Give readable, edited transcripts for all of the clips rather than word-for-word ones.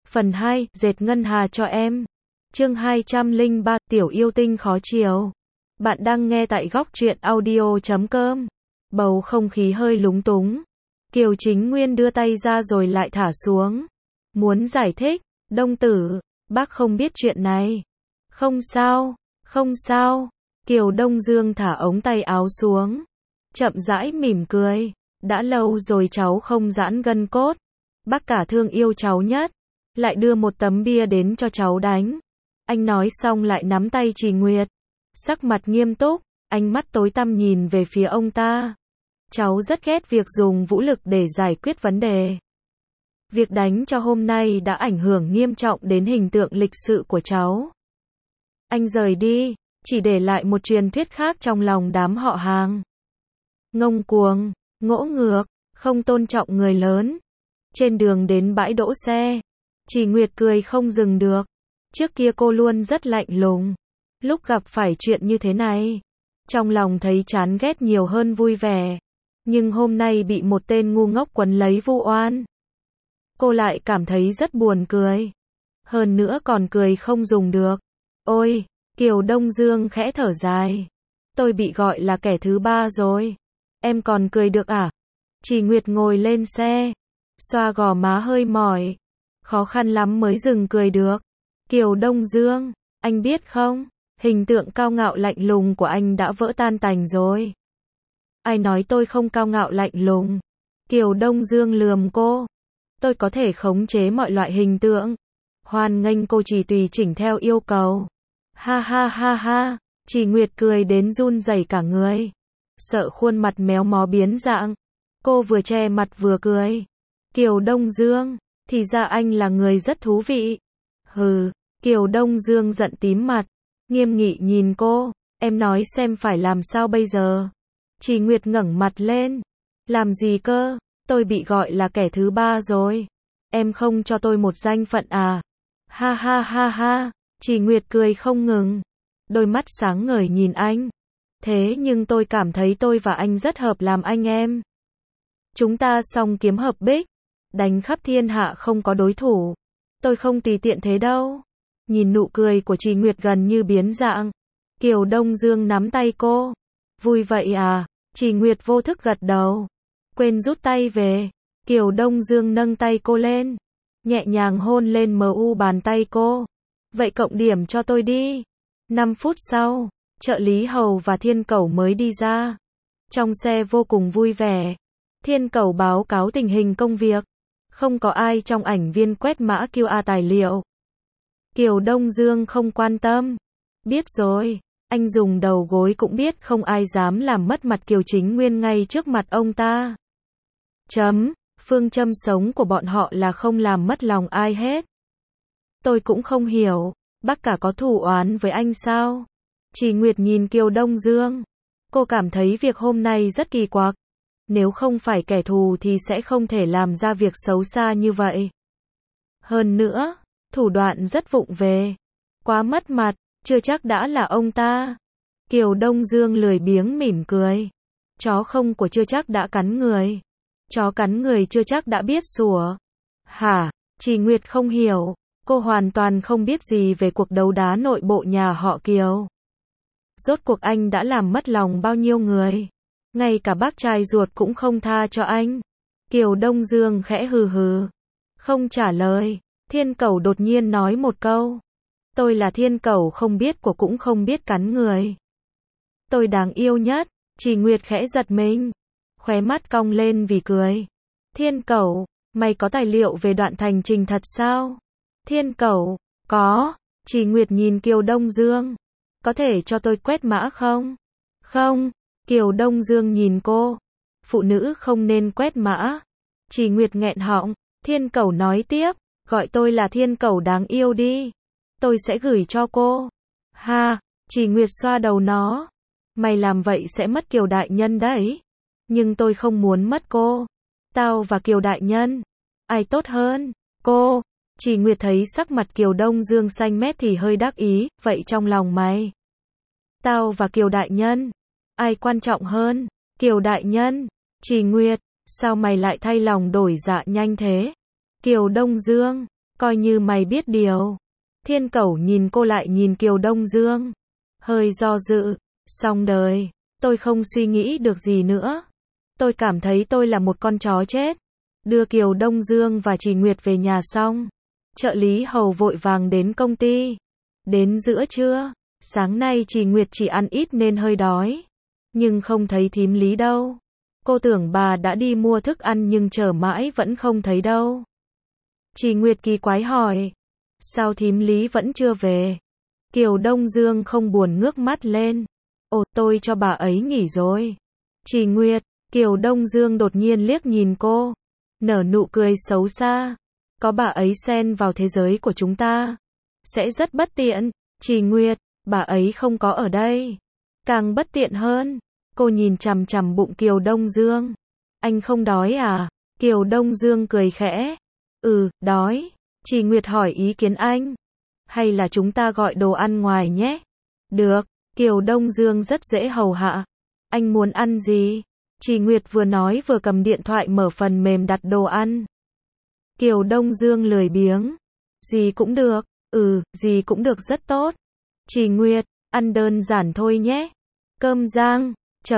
Phần 2, dệt ngân hà cho em. Chương 203, tiểu yêu tinh khó chiều. Bạn đang nghe tại góc truyện audio.com. Bầu không khí hơi lúng túng. Kiều Chính Nguyên đưa tay ra rồi lại thả xuống. Muốn giải thích, Đông tử, bác không biết chuyện này. Không sao, không sao. Kiều Đông Dương thả ống tay áo xuống. Chậm rãi mỉm cười. Đã lâu rồi cháu không giãn gân cốt. Bác cả thương yêu cháu nhất. Lại đưa một tấm bia đến cho cháu đánh. Anh nói xong lại nắm tay Trì Nguyệt. Sắc mặt nghiêm túc, ánh mắt tối tăm nhìn về phía ông ta. Cháu rất ghét việc dùng vũ lực để giải quyết vấn đề. Việc đánh cho hôm nay đã ảnh hưởng nghiêm trọng đến hình tượng lịch sự của cháu. Anh rời đi, chỉ để lại một truyền thuyết khác trong lòng đám họ hàng. Ngông cuồng, ngỗ ngược, không tôn trọng người lớn. Trên đường đến bãi đỗ xe, Trì Nguyệt cười không dừng được. Trước kia cô luôn rất lạnh lùng. Lúc gặp phải chuyện như thế này, trong lòng thấy chán ghét nhiều hơn vui vẻ. Nhưng hôm nay bị một tên ngu ngốc quấn lấy vu oan. Cô lại cảm thấy rất buồn cười. Hơn nữa còn cười không dùng được. Ôi, Kiều Đông Dương khẽ thở dài. Tôi bị gọi là kẻ thứ ba rồi. Em còn cười được à? Trì Nguyệt ngồi lên xe, xoa gò má hơi mỏi. Khó khăn lắm mới dừng cười được. Kiều Đông Dương, anh biết không, hình tượng cao ngạo lạnh lùng của anh đã vỡ tan tành rồi. Ai nói tôi không cao ngạo lạnh lùng? Kiều Đông Dương lườm cô. Tôi có thể khống chế mọi loại hình tượng. Hoan nghênh cô chỉ tùy chỉnh theo yêu cầu. Ha ha ha ha, Trì Nguyệt cười đến run rẩy cả người. Sợ khuôn mặt méo mó biến dạng. Cô vừa che mặt vừa cười. Kiều Đông Dương, thì ra anh là người rất thú vị. Hừ, Kiều Đông Dương giận tím mặt. Nghiêm nghị nhìn cô. Em nói xem phải làm sao bây giờ? Trì Nguyệt ngẩng mặt lên. Làm gì cơ? Tôi bị gọi là kẻ thứ ba rồi. Em không cho tôi một danh phận à? Ha ha ha ha. Trì Nguyệt cười không ngừng. Đôi mắt sáng ngời nhìn anh. Thế nhưng tôi cảm thấy tôi và anh rất hợp làm anh em. Chúng ta song kiếm hợp bích. Đánh khắp thiên hạ không có đối thủ. Tôi không tùy tiện thế đâu. Nhìn nụ cười của Trì Nguyệt gần như biến dạng. Kiều Đông Dương nắm tay cô. Vui vậy à? Trì Nguyệt vô thức gật đầu. Quên rút tay về. Kiều Đông Dương nâng tay cô lên. Nhẹ nhàng hôn lên mu bàn tay cô. Vậy cộng điểm cho tôi đi. 5 phút sau, trợ lý Hầu và Thiên Cẩu mới đi ra. Trong xe vô cùng vui vẻ. Thiên Cẩu báo cáo tình hình công việc. Không có ai trong ảnh viên quét mã QR tài liệu. Kiều Đông Dương không quan tâm. Biết rồi, anh dùng đầu gối cũng biết không ai dám làm mất mặt Kiều Chính Nguyên ngay trước mặt ông ta. Phương châm sống của bọn họ là không làm mất lòng ai hết. Tôi cũng không hiểu, bác cả có thù oán với anh sao? Trì Nguyệt nhìn Kiều Đông Dương. Cô cảm thấy việc hôm nay rất kỳ quặc. Nếu không phải kẻ thù thì sẽ không thể làm ra việc xấu xa như vậy. Hơn nữa, thủ đoạn rất vụng về. Quá mất mặt, chưa chắc đã là ông ta. Kiều Đông Dương lười biếng mỉm cười. Chó không của chưa chắc đã cắn người. Chó cắn người chưa chắc đã biết sủa. Hả? Trì Nguyệt không hiểu. Cô hoàn toàn không biết gì về cuộc đấu đá nội bộ nhà họ Kiều. Rốt cuộc anh đã làm mất lòng bao nhiêu người. Ngay cả bác trai ruột cũng không tha cho anh. Kiều Đông Dương khẽ hừ hừ. Không trả lời. Thiên Cẩu đột nhiên nói một câu. Tôi là Thiên Cẩu không biết của cũng không biết cắn người. Tôi đáng yêu nhất. Trì Nguyệt khẽ giật mình. Khóe mắt cong lên vì cười. Thiên Cẩu, mày có tài liệu về đoạn thành trình thật sao? Thiên Cẩu, có. Trì Nguyệt nhìn Kiều Đông Dương. Có thể cho tôi quét mã không? Không. Kiều Đông Dương nhìn cô. Phụ nữ không nên quét mã. Trì Nguyệt nghẹn họng. Thiên Cẩu nói tiếp. Gọi tôi là Thiên Cẩu đáng yêu đi. Tôi sẽ gửi cho cô. Ha. Trì Nguyệt xoa đầu nó. Mày làm vậy sẽ mất Kiều đại nhân đấy. Nhưng tôi không muốn mất cô. Tao và Kiều đại nhân. Ai tốt hơn? Cô. Trì Nguyệt thấy sắc mặt Kiều Đông Dương xanh mét thì hơi đắc ý. Vậy trong lòng mày? Tao và Kiều đại nhân. Ai quan trọng hơn? Kiều đại nhân. Trì Nguyệt. Sao mày lại thay lòng đổi dạ nhanh thế? Kiều Đông Dương. Coi như mày biết điều. Thiên Cẩu nhìn cô lại nhìn Kiều Đông Dương. Hơi do dự. Xong đời. Tôi không suy nghĩ được gì nữa. Tôi cảm thấy tôi là một con chó chết. Đưa Kiều Đông Dương và Trì Nguyệt về nhà xong. Trợ lý hầu vội vàng đến công ty. Đến giữa trưa. Sáng nay Trì Nguyệt chỉ ăn ít nên hơi đói. Nhưng không thấy thím Lý đâu. Cô tưởng bà đã đi mua thức ăn nhưng chờ mãi vẫn không thấy đâu. Trì Nguyệt kỳ quái hỏi. Sao thím Lý vẫn chưa về? Kiều Đông Dương không buồn ngước mắt lên. Ồ, tôi cho bà ấy nghỉ rồi. Trì Nguyệt, Kiều Đông Dương đột nhiên liếc nhìn cô. Nở nụ cười xấu xa. Có bà ấy xen vào thế giới của chúng ta. Sẽ rất bất tiện. Trì Nguyệt, bà ấy không có ở đây. Càng bất tiện hơn. Cô nhìn chằm chằm bụng Kiều Đông Dương. Anh không đói à? Kiều Đông Dương cười khẽ. Đói. Trì Nguyệt hỏi ý kiến anh. Hay là chúng ta gọi đồ ăn ngoài nhé? Được. Kiều Đông Dương rất dễ hầu hạ. Anh muốn ăn gì? Trì Nguyệt vừa nói vừa cầm điện thoại mở phần mềm đặt đồ ăn. Kiều Đông Dương lười biếng. Gì cũng được. Gì cũng được rất tốt. Trì Nguyệt, ăn đơn giản thôi nhé. Cơm rang.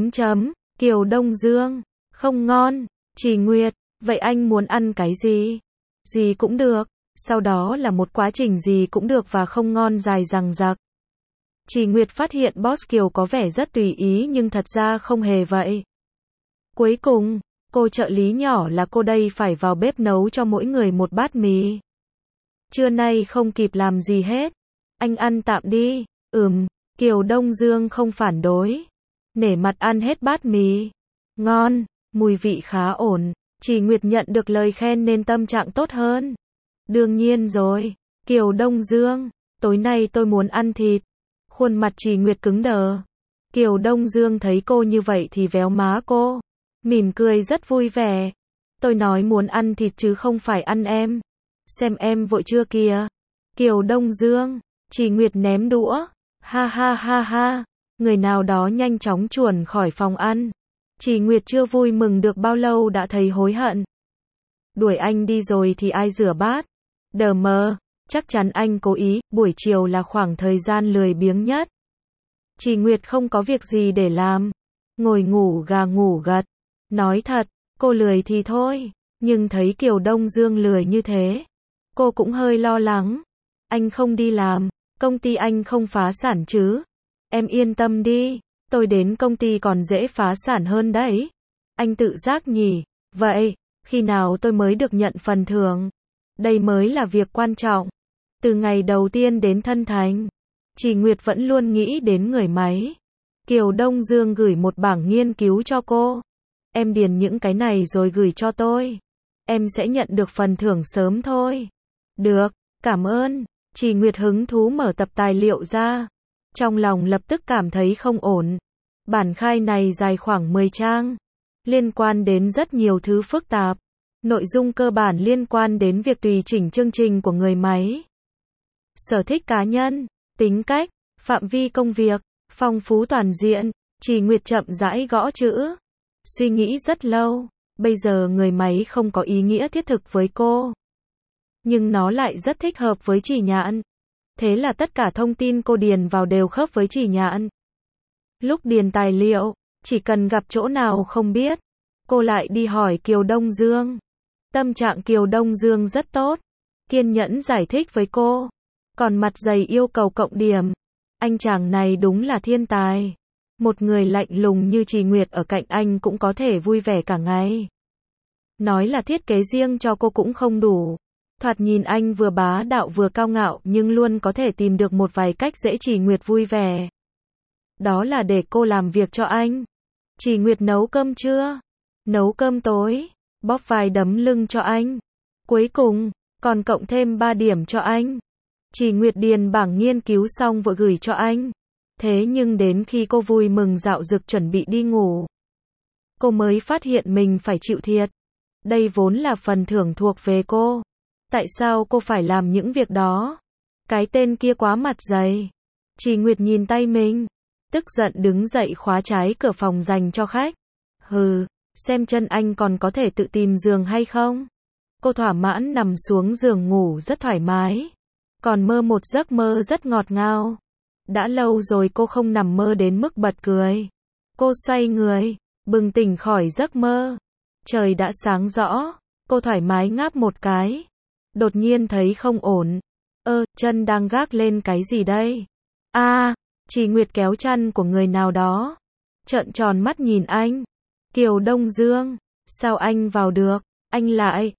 Kiều Đông Dương. Không ngon. Trì Nguyệt, vậy anh muốn ăn cái gì? Gì cũng được. Sau đó là một quá trình gì cũng được và không ngon dài dằng dặc. Trì Nguyệt phát hiện boss Kiều có vẻ rất tùy ý nhưng thật ra không hề vậy. Cuối cùng, cô trợ lý nhỏ là cô đây phải vào bếp nấu cho mỗi người một bát mì. Trưa nay không kịp làm gì hết. Anh ăn tạm đi. Kiều Đông Dương không phản đối. Nể mặt ăn hết bát mì. Ngon, mùi vị khá ổn. Trì Nguyệt nhận được lời khen nên tâm trạng tốt hơn. Đương nhiên rồi. Kiều Đông Dương, tối nay tôi muốn ăn thịt. Khuôn mặt Trì Nguyệt cứng đờ. Kiều Đông Dương thấy cô như vậy thì véo má cô. Mỉm cười rất vui vẻ. Tôi nói muốn ăn thịt chứ không phải ăn em. Xem em vội chưa kìa. Kiều Đông Dương, Trì Nguyệt ném đũa. Ha ha ha ha. Người nào đó nhanh chóng chuồn khỏi phòng ăn. Trì Nguyệt chưa vui mừng được bao lâu đã thấy hối hận. Đuổi anh đi rồi thì ai rửa bát? Đờ mờ, chắc chắn anh cố ý, buổi chiều là khoảng thời gian lười biếng nhất. Trì Nguyệt không có việc gì để làm. Ngồi ngủ gà ngủ gật. Nói thật, cô lười thì thôi, nhưng thấy Kiều Đông Dương lười như thế. Cô cũng hơi lo lắng. Anh không đi làm, công ty anh không phá sản chứ? Em yên tâm đi, tôi đến công ty còn dễ phá sản hơn đấy. Anh tự giác nhỉ? Vậy, khi nào tôi mới được nhận phần thưởng? Đây mới là việc quan trọng. Từ ngày đầu tiên đến thân thành, Trì Nguyệt vẫn luôn nghĩ đến người máy. Kiều Đông Dương gửi một bảng nghiên cứu cho cô. Em điền những cái này rồi gửi cho tôi. Em sẽ nhận được phần thưởng sớm thôi. Được, cảm ơn. Trì Nguyệt hứng thú mở tập tài liệu ra. Trong lòng lập tức cảm thấy không ổn. Bản khai này dài khoảng 10 trang. Liên quan đến rất nhiều thứ phức tạp. Nội dung cơ bản liên quan đến việc tùy chỉnh chương trình của người máy. Sở thích cá nhân, tính cách, phạm vi công việc, phong phú toàn diện. Trì Nguyệt chậm rãi gõ chữ. Suy nghĩ rất lâu. Bây giờ người máy không có ý nghĩa thiết thực với cô. Nhưng nó lại rất thích hợp với Trì Nhạn. Thế là tất cả thông tin cô điền vào đều khớp với Trì Nhạn. Lúc điền tài liệu, chỉ cần gặp chỗ nào không biết, cô lại đi hỏi Kiều Đông Dương. Tâm trạng Kiều Đông Dương rất tốt, kiên nhẫn giải thích với cô. Còn mặt dày yêu cầu cộng điểm. Anh chàng này đúng là thiên tài. Một người lạnh lùng như Trì Nguyệt ở cạnh anh cũng có thể vui vẻ cả ngày. Nói là thiết kế riêng cho cô cũng không đủ. Thoạt nhìn anh vừa bá đạo vừa cao ngạo nhưng luôn có thể tìm được một vài cách dễ Trì Nguyệt vui vẻ. Đó là để cô làm việc cho anh. Trì Nguyệt nấu cơm trưa, nấu cơm tối, bóp vai đấm lưng cho anh. Cuối cùng, còn cộng thêm 3 điểm cho anh. Trì Nguyệt điền bảng nghiên cứu xong vội gửi cho anh. Thế nhưng đến khi cô vui mừng dạo dực chuẩn bị đi ngủ, cô mới phát hiện mình phải chịu thiệt. Đây vốn là phần thưởng thuộc về cô. Tại sao cô phải làm những việc đó? Cái tên kia quá mặt dày. Trì Nguyệt nhìn tay mình, tức giận đứng dậy khóa trái cửa phòng dành cho khách. Hừ, xem chân anh còn có thể tự tìm giường hay không? Cô thỏa mãn nằm xuống giường ngủ rất thoải mái. Còn mơ một giấc mơ rất ngọt ngào. Đã lâu rồi cô không nằm mơ đến mức bật cười. Cô xoay người, bừng tỉnh khỏi giấc mơ. Trời đã sáng rõ, cô thoải mái ngáp một cái. Đột nhiên thấy không ổn. Chân đang gác lên cái gì đây? Trì Nguyệt kéo chăn của người nào đó. Trợn tròn mắt nhìn anh. Kiều Đông Dương, sao anh vào được? Anh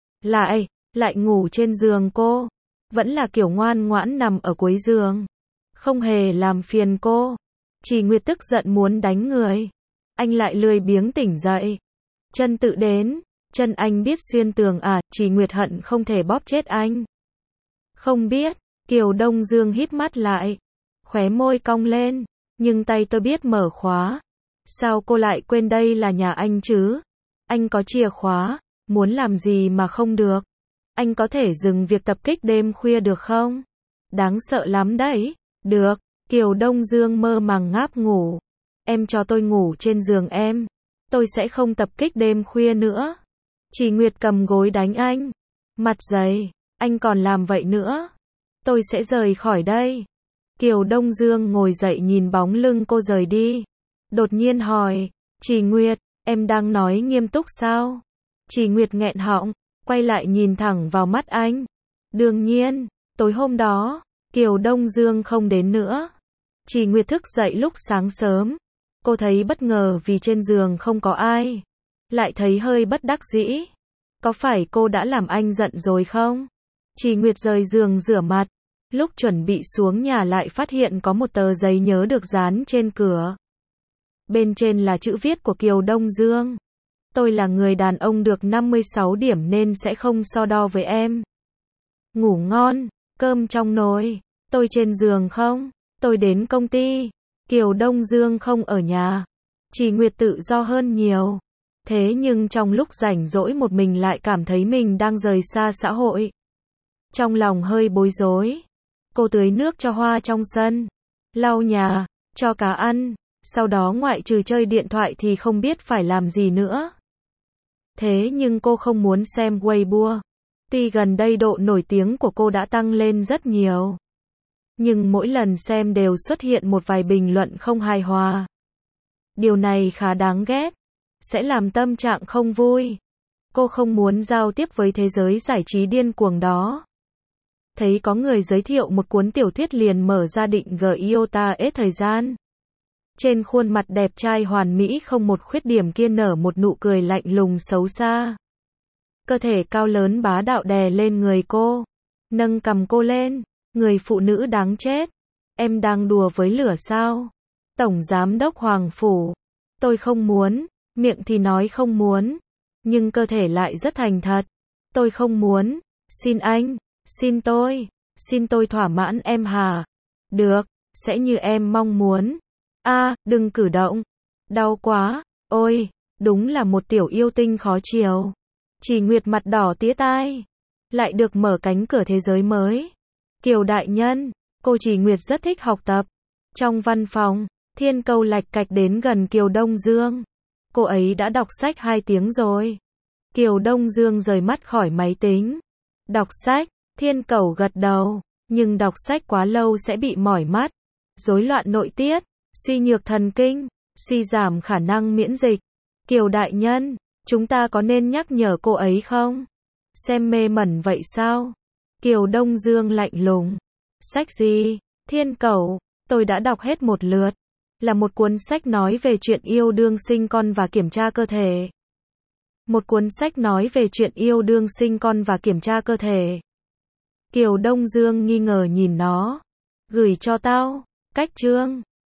lại ngủ trên giường cô. Vẫn là kiểu ngoan ngoãn nằm ở cuối giường. Không hề làm phiền cô. Trì Nguyệt tức giận muốn đánh người. Anh lại lười biếng tỉnh dậy. Chân tự đến. Chân anh biết xuyên tường à? Trì Nguyệt hận không thể bóp chết anh. Không biết. Kiều Đông Dương híp mắt lại. Khóe môi cong lên. Nhưng tay tôi biết mở khóa. Sao cô lại quên đây là nhà anh chứ? Anh có chìa khóa. Muốn làm gì mà không được? Anh có thể dừng việc tập kích đêm khuya được không? Đáng sợ lắm đấy. Được. Kiều Đông Dương mơ màng ngáp ngủ. Em cho tôi ngủ trên giường em. Tôi sẽ không tập kích đêm khuya nữa. Trì Nguyệt cầm gối đánh anh. Mặt dày. Anh còn làm vậy nữa. Tôi sẽ rời khỏi đây. Kiều Đông Dương ngồi dậy nhìn bóng lưng cô rời đi. Đột nhiên hỏi. Trì Nguyệt, em đang nói nghiêm túc sao? Trì Nguyệt nghẹn họng, quay lại nhìn thẳng vào mắt anh. Đương nhiên, tối hôm đó, Kiều Đông Dương không đến nữa. Trì Nguyệt thức dậy lúc sáng sớm. Cô thấy bất ngờ vì trên giường không có ai. Lại thấy hơi bất đắc dĩ. Có phải cô đã làm anh giận rồi không? Trì Nguyệt rời giường rửa mặt. Lúc chuẩn bị xuống nhà lại phát hiện có một tờ giấy nhớ được dán trên cửa. Bên trên là chữ viết của Kiều Đông Dương. Tôi là người đàn ông được 56 điểm nên sẽ không so đo với em. Ngủ ngon, cơm trong nồi. Tôi trên giường không? Tôi đến công ty. Kiều Đông Dương không ở nhà. Trì Nguyệt tự do hơn nhiều. Thế nhưng trong lúc rảnh rỗi một mình lại cảm thấy mình đang rời xa xã hội. Trong lòng hơi bối rối. Cô tưới nước cho hoa trong sân. Lau nhà, cho cá ăn. Sau đó ngoại trừ chơi điện thoại thì không biết phải làm gì nữa. Thế nhưng cô không muốn xem Weibo. Tuy gần đây độ nổi tiếng của cô đã tăng lên rất nhiều. Nhưng mỗi lần xem đều xuất hiện một vài bình luận không hài hòa. Điều này khá đáng ghét. Sẽ làm tâm trạng không vui. Cô không muốn giao tiếp với thế giới giải trí điên cuồng đó. Thấy có người giới thiệu một cuốn tiểu thuyết liền mở ra định Giota hết thời gian. Trên khuôn mặt đẹp trai hoàn mỹ không một khuyết điểm kia nở một nụ cười lạnh lùng xấu xa. Cơ thể cao lớn bá đạo đè lên người cô. Nâng cằm cô lên. Người phụ nữ đáng chết. Em đang đùa với lửa sao? Tổng giám đốc Hoàng Phủ. Tôi không muốn. Miệng thì nói không muốn. Nhưng cơ thể lại rất thành thật. Tôi không muốn. Xin anh. Xin tôi. Xin tôi thỏa mãn em hả? Được. Sẽ như em mong muốn. Đừng cử động. Đau quá. Ôi. Đúng là một tiểu yêu tinh khó chiều. Trì Nguyệt mặt đỏ tía tai. Lại được mở cánh cửa thế giới mới. Kiều đại nhân. Cô Trì Nguyệt rất thích học tập. Trong văn phòng, Thiên Cầu lạch cạch đến gần Kiều Đông Dương. Cô ấy đã đọc sách 2 tiếng rồi. Kiều Đông Dương rời mắt khỏi máy tính. Đọc sách. Thiên Cầu gật đầu. Nhưng đọc sách quá lâu sẽ bị mỏi mắt. Rối loạn nội tiết. Suy nhược thần kinh. Suy giảm khả năng miễn dịch. Kiều đại nhân. Chúng ta có nên nhắc nhở cô ấy không? Xem mê mẩn vậy sao? Kiều Đông Dương lạnh lùng. Sách gì? Thiên Cầu. Tôi đã đọc hết một lượt. Là một cuốn sách nói về chuyện yêu đương sinh con và kiểm tra cơ thể. Một cuốn sách nói về chuyện yêu đương sinh con và kiểm tra cơ thể. Kiều Đông Dương nghi ngờ nhìn nó. Gửi cho tao. Cách chương.